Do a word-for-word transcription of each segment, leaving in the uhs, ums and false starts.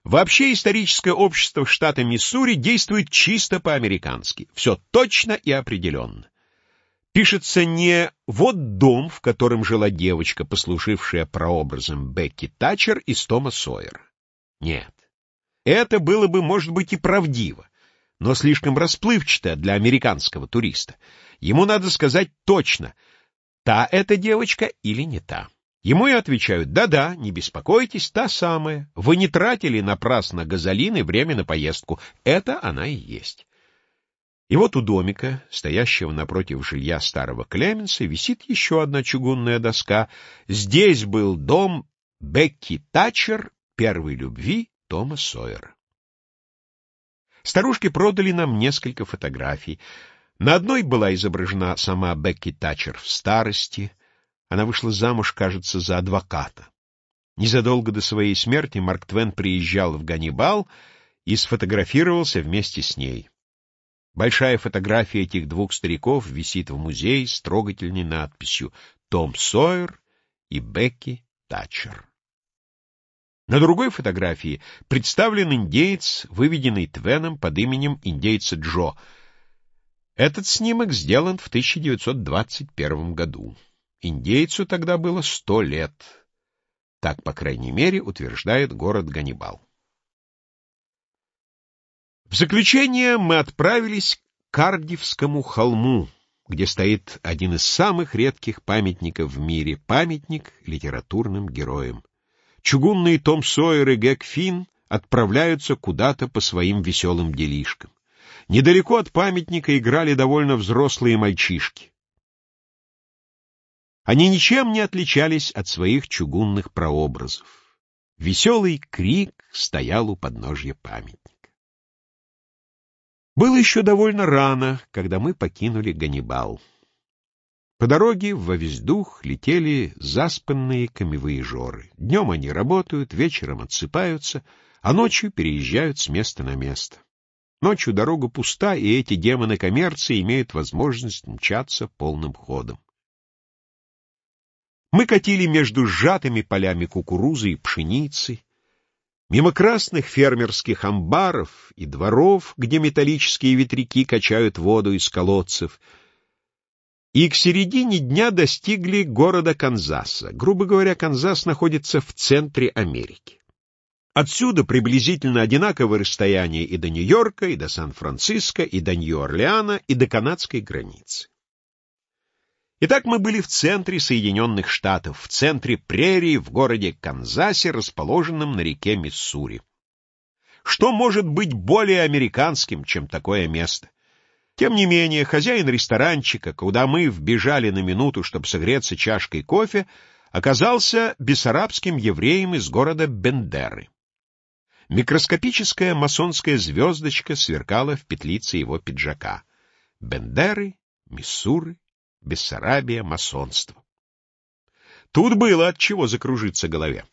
Вообще историческое общество штата Миссури действует чисто по-американски. Все точно и определенно. Пишется не «вот дом, в котором жила девочка, послужившая прообразом Бекки Татчер из Тома Сойера». Нет. Это было бы, может быть, и правдиво, но слишком расплывчато для американского туриста. Ему надо сказать точно, та эта девочка или не та. Ему и отвечают: да-да, не беспокойтесь, та самая. Вы не тратили напрасно газолин и время на поездку. Это она и есть. И вот у домика, стоящего напротив жилья старого Клеменса, висит еще одна чугунная доска. Здесь был дом Бекки Татчер, первой любви Тома Сойера. Старушки продали нам несколько фотографий. На одной была изображена сама Бекки Татчер в старости. Она вышла замуж, кажется, за адвоката. Незадолго до своей смерти Марк Твен приезжал в Ганнибал и сфотографировался вместе с ней. Большая фотография этих двух стариков висит в музее с трогательной надписью «Том Сойер и Бекки Татчер». На другой фотографии представлен индеец, выведенный Твеном под именем индейца Джо. Этот снимок сделан в тысяча девятьсот двадцать первом году. Индейцу тогда было сто лет. Так, по крайней мере, утверждает город Ганнибал. В заключение мы отправились к Кардифскому холму, где стоит один из самых редких памятников в мире — памятник литературным героям. Чугунные Том Сойер и Гек Финн отправляются куда-то по своим веселым делишкам. Недалеко от памятника играли довольно взрослые мальчишки. Они ничем не отличались от своих чугунных прообразов. Веселый крик стоял у подножья памятника. Было еще довольно рано, когда мы покинули Ганнибал. По дороге во весь дух летели заспанные камевые жоры. Днем они работают, вечером отсыпаются, а ночью переезжают с места на место. Ночью дорога пуста, и эти демоны коммерции имеют возможность мчаться полным ходом. Мы катили между сжатыми полями кукурузы и пшеницы, мимо красных фермерских амбаров и дворов, где металлические ветряки качают воду из колодцев, и к середине дня достигли города Канзаса. Грубо говоря, Канзас находится в центре Америки. Отсюда приблизительно одинаковое расстояние и до Нью-Йорка, и до Сан-Франциско, и до Нью-Орлеана, и до канадской границы. Итак, мы были в центре Соединенных Штатов, в центре прерий, в городе Канзасе, расположенном на реке Миссури. Что может быть более американским, чем такое место? Тем не менее, хозяин ресторанчика, куда мы вбежали на минуту, чтобы согреться чашкой кофе, оказался бессарабским евреем из города Бендеры. Микроскопическая масонская звездочка сверкала в петлице его пиджака. Бендеры, Миссури, Бессарабия, масонство. Тут было от чего закружиться голове.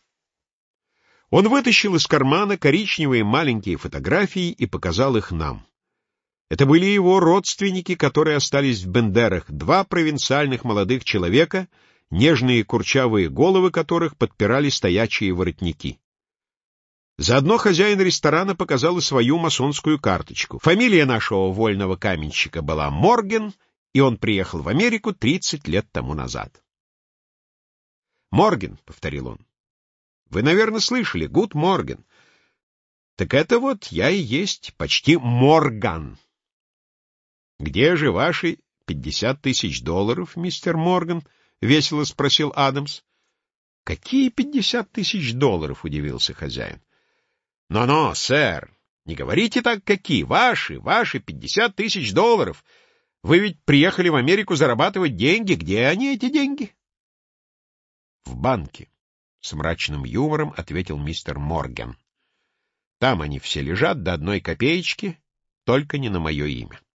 Он вытащил из кармана коричневые маленькие фотографии и показал их нам. Это были его родственники, которые остались в Бендерах, два провинциальных молодых человека, нежные курчавые головы которых подпирали стоячие воротники. Заодно хозяин ресторана показал и свою масонскую карточку. Фамилия нашего вольного каменщика была Морген, и он приехал в Америку тридцать лет тому назад. «Морген», — повторил он. «Вы, наверное, слышали, Гуд Морген. Так это вот я и есть почти Морган». «Где же ваши пятьдесят тысяч долларов, мистер Морган?» — весело спросил Адамс. «Какие пятьдесят тысяч долларов?» — удивился хозяин. «Но-но, сэр, не говорите так, какие. Ваши, ваши пятьдесят тысяч долларов. Вы ведь приехали в Америку зарабатывать деньги. Где они, эти деньги?» «В банке», — с мрачным юмором ответил мистер Морган. «Там они все лежат до одной копеечки, только не на мое имя».